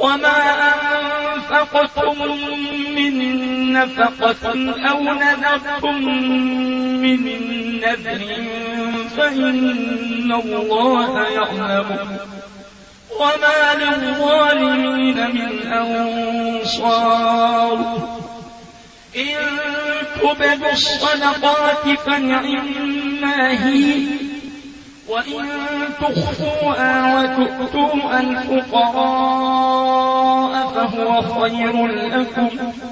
وما أنفقتم من نفقة أو نذرتم من نذر فإن الله يعلمه وما للظالمين من أنصار إن تبدوا الصدقات فنعما هي وإن تخفوها وتؤتوها الفقراء فهو خير لكم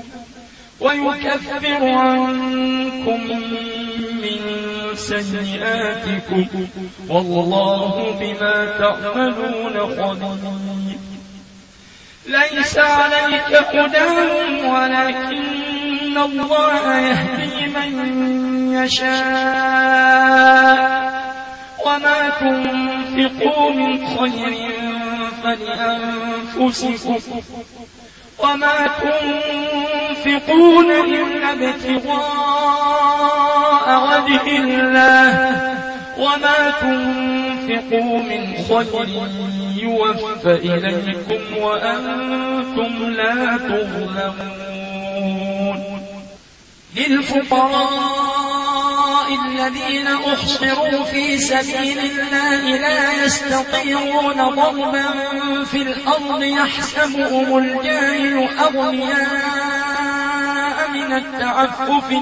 ويكفر عنكم من سيئاتكم والله بما تعملون خبير ليس عليك هداهم ولكن الله يهدي من يشاء وما تنفقوا من خير فلأنفسكم وما تنفقون إلا ابتغاء وجه الله وما تنفقوا من خير يوفى إليكم وأنتم لا تظلمون للفقراء الذين أحصروا في سبيل الله لا يستطيعون ضربا في الأرض يحسبهم الجاهل أغنياء من التعفف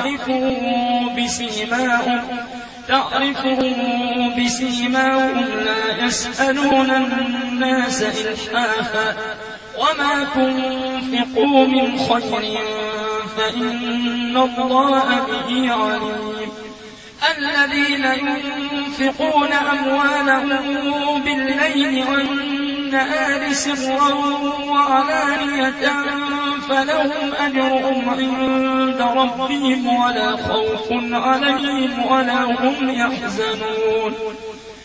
تعرفهم بسيماهم لا يسألون الناس إلحافا وما تنفقوا من خير فإن الله به عليم الذين ينفقون أموالهم بالليل والنهار سرا وعلانية فلهم أجرهم عند ربهم ولا خوف عليهم ولا هم يحزنون